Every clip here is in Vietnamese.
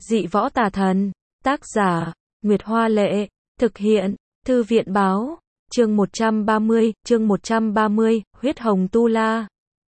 Dị võ tà thần. Tác giả, Nguyệt Hoa Lệ. Thực hiện, Thư viện Báo. Chương 130, huyết hồng tu la.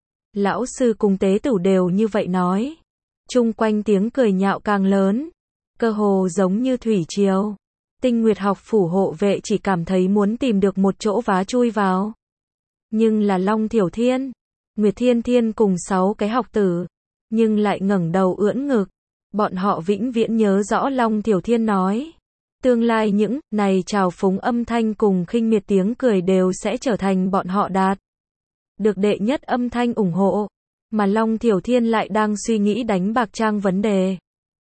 Lão sư cùng tế tử đều như vậy nói. Chung quanh tiếng cười nhạo càng lớn. Cơ hồ giống như thủy triều. Tinh Nguyệt học phủ hộ vệ chỉ cảm thấy muốn tìm được một chỗ vá chui vào. Nhưng là Long Thiểu Thiên, Nguyệt Thiên Thiên cùng 6 cái học tử, nhưng lại ngẩng đầu ưỡn ngực. Bọn họ vĩnh viễn nhớ rõ Long Thiểu Thiên nói. Tương lai những này trào phúng âm thanh cùng khinh miệt tiếng cười đều sẽ trở thành bọn họ đạt được đệ nhất âm thanh ủng hộ. Mà Long Thiểu Thiên lại đang suy nghĩ đánh Bạc Trang vấn đề.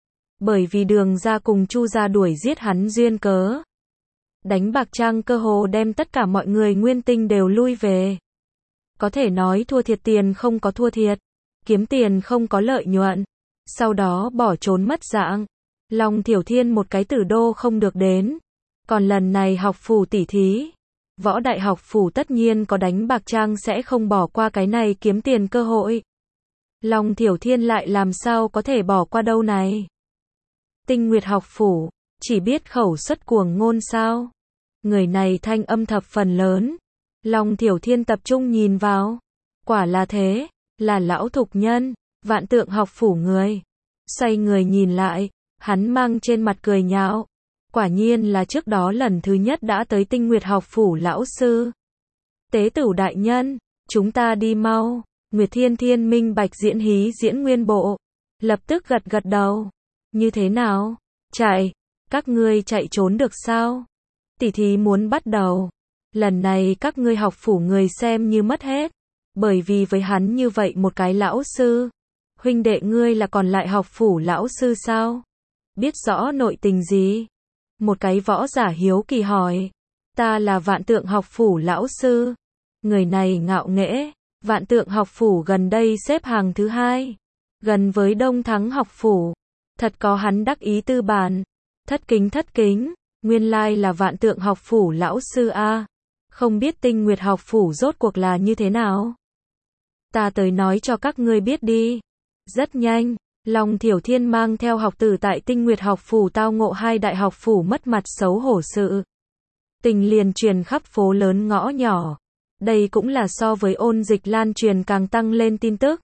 Bởi vì Đường gia cùng Chu gia đuổi giết hắn duyên cớ. Đánh Bạc Trang cơ hồ đem tất cả mọi người Nguyên Tinh đều lui về. Có thể nói thua thiệt tiền không có thua thiệt, kiếm tiền không có lợi nhuận, sau đó bỏ trốn mất dạng. Long Thiểu Thiên một cái tử đô không được đến. Còn lần này học phủ tỉ thí, võ đại học phủ tất nhiên có đánh Bạc Trang sẽ không bỏ qua cái này kiếm tiền cơ hội. Long Thiểu Thiên lại làm sao có thể bỏ qua đâu này. Tinh Nguyệt học phủ, chỉ biết khẩu xuất cuồng ngôn sao. Người này thanh âm thập phần lớn. Long Thiểu Thiên tập trung nhìn vào. Quả là thế, là lão thục nhân, Vạn Tượng học phủ người. Xoay người nhìn lại, hắn mang trên mặt cười nhạo. Quả nhiên là trước đó lần thứ nhất đã tới Tinh Nguyệt học phủ lão sư. Tế tử đại nhân, chúng ta đi mau. Nguyệt Thiên Thiên minh bạch diễn hí diễn nguyên bộ. Lập tức gật gật đầu. Như thế nào? Chạy. Các ngươi chạy trốn được sao? Tỉ thí muốn bắt đầu. Lần này các ngươi học phủ người xem như mất hết. Bởi vì với hắn như vậy một cái lão sư. Huynh đệ ngươi là còn lại học phủ lão sư sao? Biết rõ nội tình gì? Một cái võ giả hiếu kỳ hỏi. Ta là Vạn Tượng học phủ lão sư. Người này ngạo nghễ. Vạn Tượng học phủ gần đây xếp hàng thứ 2. Gần với Đông Thắng học phủ. Thật có hắn đắc ý tư bản. Thất kính. Nguyên lai là Vạn Tượng học phủ lão sư a. Không biết Tinh Nguyệt học phủ rốt cuộc là như thế nào? Ta tới nói cho các ngươi biết đi. Rất nhanh, Long Thiểu Thiên mang theo học tử tại Tinh Nguyệt học phủ tao ngộ 2 đại học phủ mất mặt xấu hổ sự. Tình liền truyền khắp phố lớn ngõ nhỏ. Đây cũng là so với ôn dịch lan truyền càng tăng lên tin tức.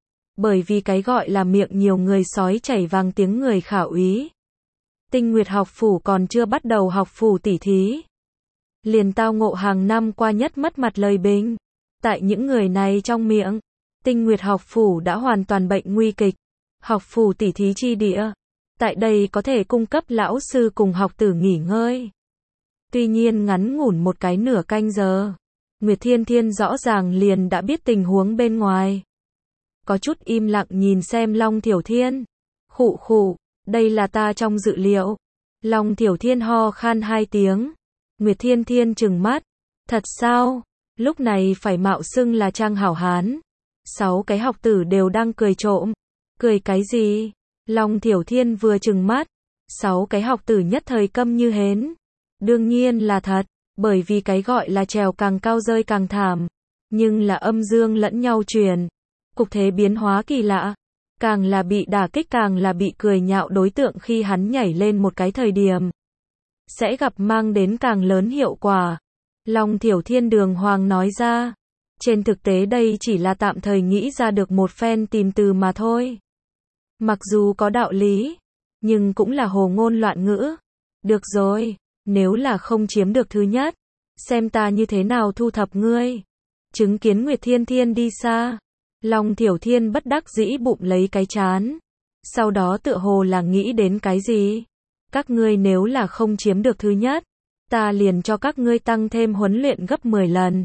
Bởi vì cái gọi là miệng nhiều người sói chảy vàng tiếng người khảo úy. Tinh Nguyệt học phủ còn chưa bắt đầu học phủ tỉ thí. Liền tao ngộ hàng năm qua nhất mất mặt lời bình. Tại những người này trong miệng, Tinh Nguyệt học phủ đã hoàn toàn bệnh nguy kịch. Học phủ tỉ thí chi địa. Tại đây có thể cung cấp lão sư cùng học tử nghỉ ngơi. Tuy nhiên ngắn ngủn một cái nửa canh giờ. Nguyệt Thiên Thiên rõ ràng liền đã biết tình huống bên ngoài. Có chút im lặng nhìn xem Long Thiểu Thiên. Khụ, đây là ta trong dự liệu. Long Thiểu Thiên ho khan 2 tiếng. Nguyệt Thiên Thiên trừng mắt. Thật sao? Lúc này phải mạo xưng là trang hảo hán. 6 cái học tử đều đang cười trộm. Cười cái gì? Long Thiểu Thiên vừa trừng mắt. 6 cái học tử nhất thời câm như hến. Đương nhiên là thật. Bởi vì cái gọi là trèo càng cao rơi càng thảm. Nhưng là âm dương lẫn nhau truyền. Cục thế biến hóa kỳ lạ. Càng là bị đả kích càng là bị cười nhạo đối tượng khi hắn nhảy lên một cái thời điểm. Sẽ gặp mang đến càng lớn hiệu quả. Long Thiểu Thiên đường hoàng nói ra. Trên thực tế đây chỉ là tạm thời nghĩ ra được một phen tìm từ mà thôi. Mặc dù có đạo lý, nhưng cũng là hồ ngôn loạn ngữ. Được rồi, nếu là không chiếm được thứ nhất, xem ta như thế nào thu thập ngươi. Chứng kiến Nguyệt Thiên Thiên đi xa. Long Thiểu Thiên bất đắc dĩ bụng lấy cái trán. Sau đó tựa hồ là nghĩ đến cái gì? Các ngươi nếu là không chiếm được thứ nhất, ta liền cho các ngươi tăng thêm huấn luyện gấp 10 lần.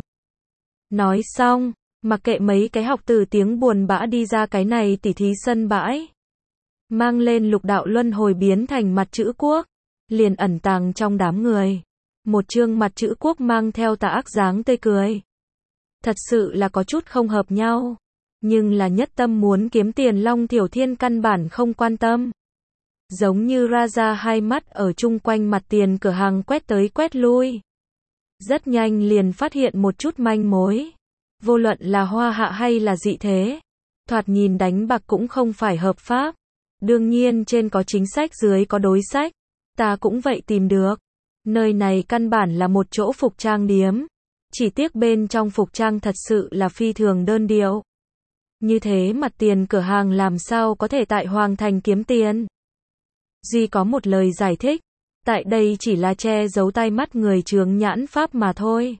Nói xong, mặc kệ mấy cái học tử tiếng buồn bã đi ra cái này tỉ thí sân bãi. Mang lên lục đạo luân hồi biến thành mặt chữ quốc. Liền ẩn tàng trong đám người. Một chương mặt chữ quốc mang theo tà ác dáng tươi cười. Thật sự là có chút không hợp nhau. Nhưng là nhất tâm muốn kiếm tiền Long Thiểu Thiên căn bản không quan tâm. Giống như Raja hai mắt ở chung quanh mặt tiền cửa hàng quét tới quét lui. Rất nhanh liền phát hiện một chút manh mối. Vô luận là hoa hạ hay là dị thế. Thoạt nhìn đánh bạc cũng không phải hợp pháp. Đương nhiên trên có chính sách dưới có đối sách. Ta cũng vậy tìm được. Nơi này căn bản là một chỗ phục trang điếm. Chỉ tiếc bên trong phục trang thật sự là phi thường đơn điệu. Như thế mặt tiền cửa hàng làm sao có thể tại Hoàng Thành kiếm tiền. Duy có một lời giải thích. Tại đây chỉ là che giấu tai mắt người chướng nhãn pháp mà thôi.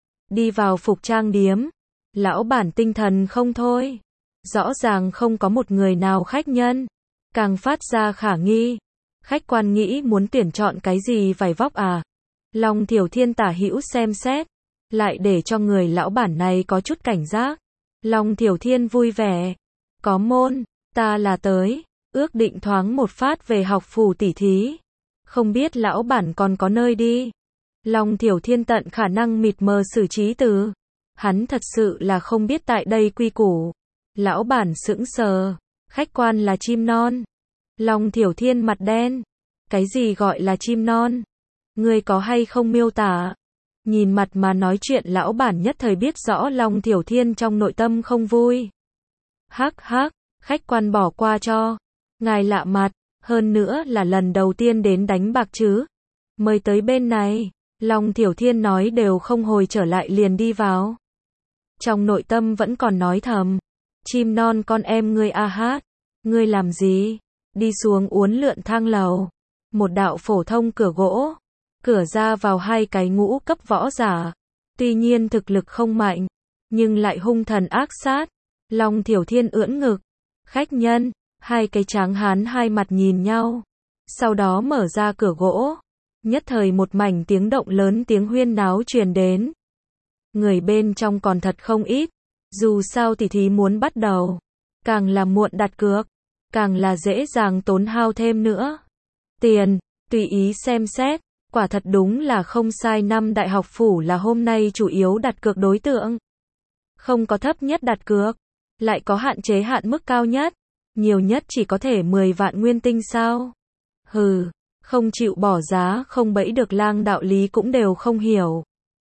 Đi vào phục trang điếm. Lão bản tinh thần không thôi. Rõ ràng không có một người nào khách nhân. Càng phát ra khả nghi. Khách quan nghĩ muốn tuyển chọn cái gì vải vóc à? Long Thiểu Thiên tả hữu xem xét. Lại để cho người lão bản này có chút cảnh giác. Long Thiểu Thiên vui vẻ. Có môn, ta là tới. Ước định thoáng một phát về học phủ tỉ thí. Không biết lão bản còn có nơi đi. Long Thiểu Thiên tận khả năng mịt mờ xử trí từ. Hắn thật sự là không biết tại đây quy củ. Lão bản sững sờ. Khách quan là chim non. Long Thiểu Thiên mặt đen. Cái gì gọi là chim non? Ngươi có hay không miêu tả? Nhìn mặt mà nói chuyện lão bản nhất thời biết rõ Long Thiểu Thiên trong nội tâm không vui. Hắc hắc, khách quan bỏ qua cho. Ngài lạ mặt, hơn nữa là lần đầu tiên đến đánh bạc chứ. Mời tới bên này. Long Thiểu Thiên nói đều không hồi trở lại liền đi vào. Trong nội tâm vẫn còn nói thầm. Chim non con em ngươi a hát. Ngươi làm gì? Đi xuống uốn lượn thang lầu. Một đạo phổ thông cửa gỗ. Cửa ra vào hai cái ngũ cấp võ giả. Tuy nhiên thực lực không mạnh. Nhưng lại hung thần ác sát. Long Thiểu Thiên ưỡn ngực. Khách nhân. Hai cái tráng hán hai mặt nhìn nhau. Sau đó mở ra cửa gỗ. Nhất thời một mảnh tiếng động lớn tiếng huyên náo truyền đến. Người bên trong còn thật không ít. Dù sao tỉ thí muốn bắt đầu. Càng là muộn đặt cược. Càng là dễ dàng tốn hao thêm nữa. Tiền, tùy ý xem xét. Quả thật đúng là không sai, năm đại học phủ là hôm nay chủ yếu đặt cược đối tượng. Không có thấp nhất đặt cược. Lại có hạn chế hạn mức cao nhất. Nhiều nhất chỉ có thể 10 vạn nguyên tinh sao. Hừ, không chịu bỏ giá không bẫy được lang đạo lý cũng đều không hiểu.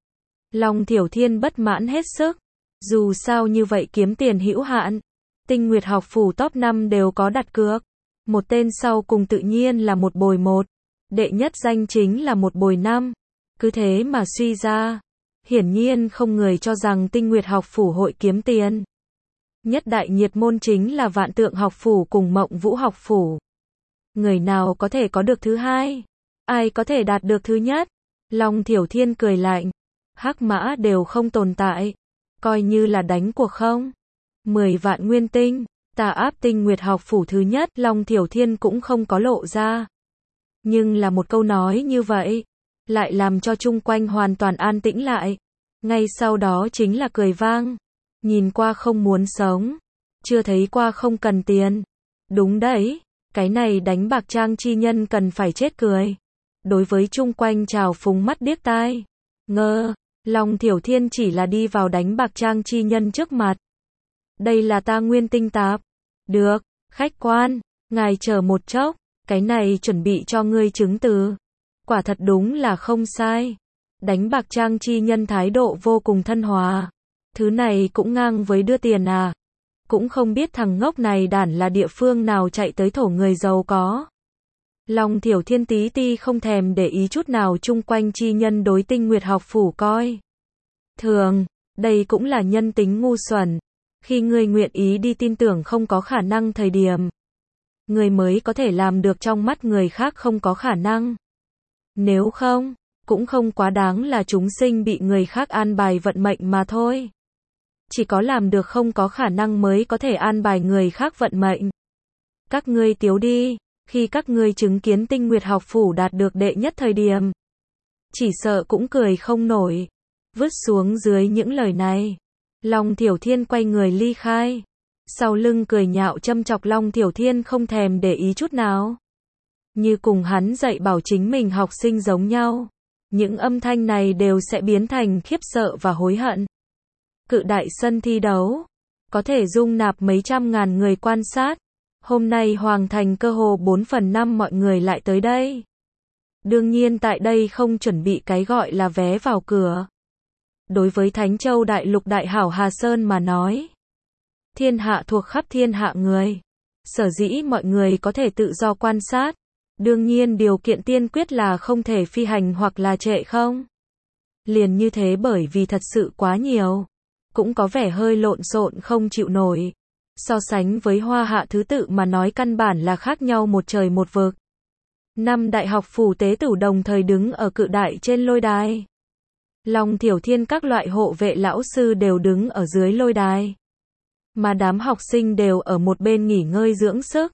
Long Thiểu Thiên bất mãn hết sức. Dù sao như vậy kiếm tiền hữu hạn. Tinh Nguyệt học phủ top 5 đều có đặt cược. Một tên sau cùng tự nhiên là một bồi một. Đệ nhất danh chính là một bồi 5. Cứ thế mà suy ra. Hiển nhiên không người cho rằng Tinh Nguyệt học phủ hội kiếm tiền. Nhất đại nhiệt môn chính là Vạn Tượng học phủ cùng Mộng Vũ học phủ. Người nào có thể có được thứ hai? Ai có thể đạt được thứ nhất? Long Thiểu Thiên cười lạnh. Hắc mã đều không tồn tại. Coi như là đánh cuộc không? 10 vạn nguyên tinh. Ta áp Tinh Nguyệt học phủ thứ nhất. Long Thiểu Thiên cũng không có lộ ra. Nhưng là một câu nói như vậy. Lại làm cho chung quanh hoàn toàn an tĩnh lại. Ngay sau đó chính là cười vang. Nhìn qua không muốn sống. Chưa thấy qua không cần tiền. Đúng đấy. Cái này đánh bạc trang chi nhân cần phải chết cười. Đối với chung quanh trào phúng mắt điếc tai. Ngơ. Long Thiểu Thiên chỉ là đi vào đánh bạc trang chi nhân trước mặt. Đây là ta nguyên tinh tạp. Được. Khách quan. Ngài chờ một chốc. Cái này chuẩn bị cho ngươi chứng từ. Quả thật đúng là không sai. Đánh bạc trang chi nhân thái độ vô cùng thân hòa. Thứ này cũng ngang với đưa tiền à. Cũng không biết thằng ngốc này đản là địa phương nào chạy tới thổ người giàu có. Long Thiểu Thiên tí ti không thèm để ý chút nào chung quanh chi nhân đối Tinh Nguyệt học phủ coi. Thường, đây cũng là nhân tính ngu xuẩn. Khi ngươi nguyện ý đi tin tưởng không có khả năng thời điểm. Người mới có thể làm được trong mắt người khác không có khả năng. Nếu không, cũng không quá đáng là chúng sinh bị người khác an bài vận mệnh mà thôi. Chỉ có làm được không có khả năng mới có thể an bài người khác vận mệnh. Các ngươi tiếu đi, khi các ngươi chứng kiến Tinh Nguyệt học phủ đạt được đệ nhất thời điểm. Chỉ sợ cũng cười không nổi. Vứt xuống dưới những lời này. Long Thiểu Thiên quay người ly khai. Sau lưng cười nhạo châm chọc Long Thiểu Thiên không thèm để ý chút nào. Như cùng hắn dạy bảo chính mình học sinh giống nhau. Những âm thanh này đều sẽ biến thành khiếp sợ và hối hận. Cự đại sân thi đấu. Có thể dung nạp mấy trăm ngàn người quan sát. Hôm nay Hoàng Thành cơ hồ 4/5 mọi người lại tới đây. Đương nhiên tại đây không chuẩn bị cái gọi là vé vào cửa. Đối với Thánh Châu Đại Lục Đại Hảo Hà Sơn mà nói. Thiên hạ thuộc khắp thiên hạ người. Sở dĩ mọi người có thể tự do quan sát. Đương nhiên điều kiện tiên quyết là không thể phi hành hoặc là trệ không. Liền như thế bởi vì thật sự quá nhiều. Cũng có vẻ hơi lộn xộn không chịu nổi. So sánh với Hoa Hạ thứ tự mà nói căn bản là khác nhau một trời một vực. 5 đại học phủ tế tử đồng thời đứng ở cự đại trên lôi đài. Long Thiểu Thiên các loại hộ vệ lão sư đều đứng ở dưới lôi đài. Mà đám học sinh đều ở một bên nghỉ ngơi dưỡng sức.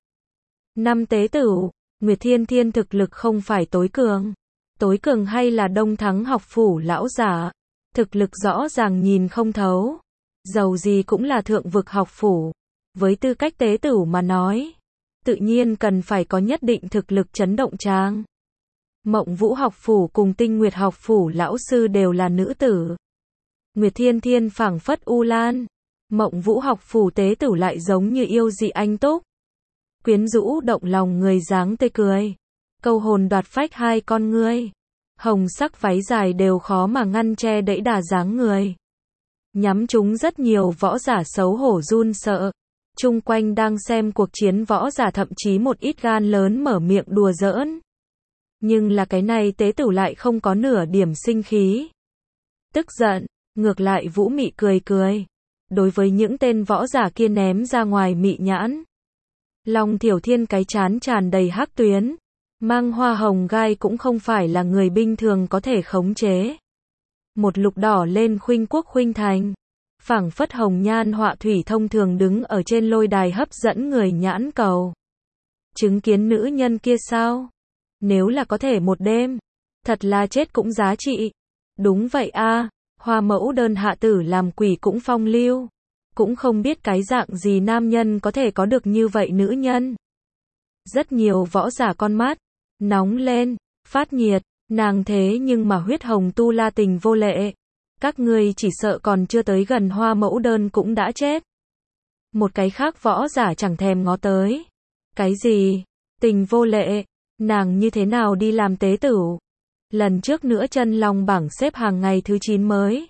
5 tế tử, Nguyệt Thiên Thiên thực lực không phải tối cường. Tối cường hay là Đông Thắng học phủ lão giả. Thực lực rõ ràng nhìn không thấu. Dầu gì cũng là thượng vực học phủ. Với tư cách tế tử mà nói, tự nhiên cần phải có nhất định thực lực chấn động tràng. Mộng Vũ học phủ cùng Tinh Nguyệt học phủ lão sư đều là nữ tử. Nguyệt Thiên Thiên phảng phất u lan. Mộng Vũ học phủ tế tử lại giống như yêu dị anh túc. Quyến rũ động lòng người dáng tươi cười. Câu hồn đoạt phách hai con ngươi. Hồng sắc váy dài đều khó mà ngăn che đẫy đà dáng người. Nhắm chúng rất nhiều võ giả xấu hổ run sợ. Chung quanh đang xem cuộc chiến võ giả thậm chí một ít gan lớn mở miệng đùa giỡn. Nhưng là cái này tế tử lại không có nửa điểm sinh khí. Tức giận, ngược lại vũ mị cười cười. Đối với những tên võ giả kia ném ra ngoài mị nhãn. Long Thiểu Thiên cái chán tràn đầy hắc tuyến. Mang hoa hồng gai cũng không phải là người bình thường có thể khống chế. Một lục đỏ lên khuynh quốc khuynh thành. Phảng phất hồng nhan họa thủy thông thường đứng ở trên lôi đài hấp dẫn người nhãn cầu. Chứng kiến nữ nhân kia sao? Nếu là có thể một đêm, thật là chết cũng giá trị. Đúng vậy a, Hoa mẫu đơn hạ tử làm quỷ cũng phong lưu. Cũng không biết cái dạng gì nam nhân có thể có được như vậy nữ nhân. Rất nhiều võ giả con mắt nóng lên, phát nhiệt, nàng thế nhưng mà huyết hồng tu la tình vô lệ. Các ngươi chỉ sợ còn chưa tới gần hoa mẫu đơn cũng đã chết. Một cái khác võ giả chẳng thèm ngó tới. Cái gì? Tình vô lệ? Nàng như thế nào đi làm tế tử? Lần trước nữa chân long bảng xếp hàng ngày thứ 9 mới.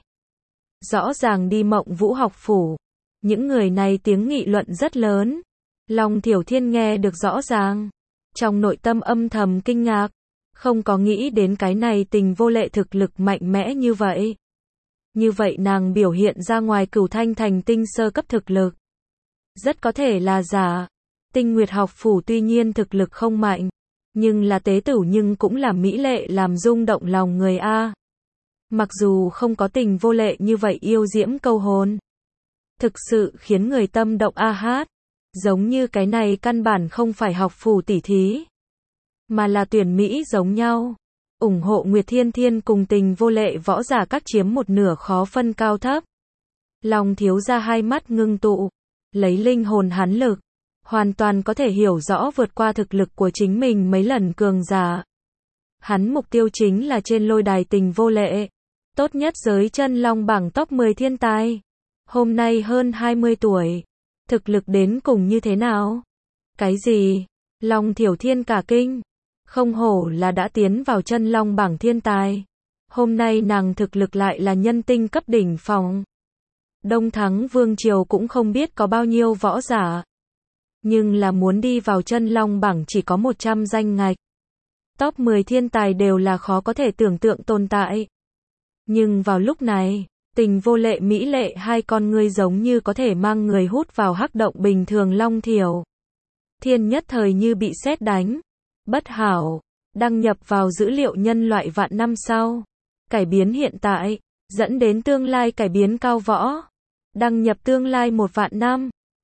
Rõ ràng đi Mộng Vũ học phủ. Những người này tiếng nghị luận rất lớn. Long Thiểu Thiên nghe được rõ ràng. Trong nội tâm âm thầm kinh ngạc. Không có nghĩ đến cái này tình vô lệ thực lực mạnh mẽ như vậy. Như vậy nàng biểu hiện ra ngoài Cửu Thanh thành tinh sơ cấp thực lực. Rất có thể là giả. Tinh Nguyệt học phủ tuy nhiên thực lực không mạnh. Nhưng là tế tử nhưng cũng là mỹ lệ làm rung động lòng người a. Mặc dù không có tình vô lệ như vậy yêu diễm câu hồn. Thực sự khiến người tâm động a hát. Giống như cái này căn bản không phải học phủ tỉ thí. Mà là tuyển Mỹ giống nhau. Ủng hộ Nguyệt Thiên Thiên cùng tình vô lệ võ giả các chiếm một nửa khó phân cao thấp. Long thiếu gia hai mắt ngưng tụ. Lấy linh hồn hắn lực. Hoàn toàn có thể hiểu rõ vượt qua thực lực của chính mình mấy lần cường giả. Hắn mục tiêu chính là trên lôi đài tình vô lệ. Tốt nhất giới chân long bảng top 10 thiên tài. Hôm nay hơn 20 tuổi. Thực lực đến cùng như thế nào? Cái gì? Long Thiểu Thiên cả kinh. Không hổ là đã tiến vào chân long bảng thiên tài. Hôm nay nàng thực lực lại là nhân tinh cấp đỉnh phong. Đông Thắng Vương Triều cũng không biết có bao nhiêu võ giả. Nhưng là muốn đi vào chân long bảng chỉ có 100 danh ngạch. Top 10 thiên tài đều là khó có thể tưởng tượng tồn tại. Nhưng vào lúc này, tình vô lệ mỹ lệ hai con ngươi giống như có thể mang người hút vào hắc động bình thường. Long Thiểu Thiên nhất thời như bị sét đánh. Bất hảo, đăng nhập vào dữ liệu nhân loại vạn năm sau. Cải biến hiện tại, dẫn đến tương lai cải biến cao võ. Đăng nhập tương lai 1 vạn năm.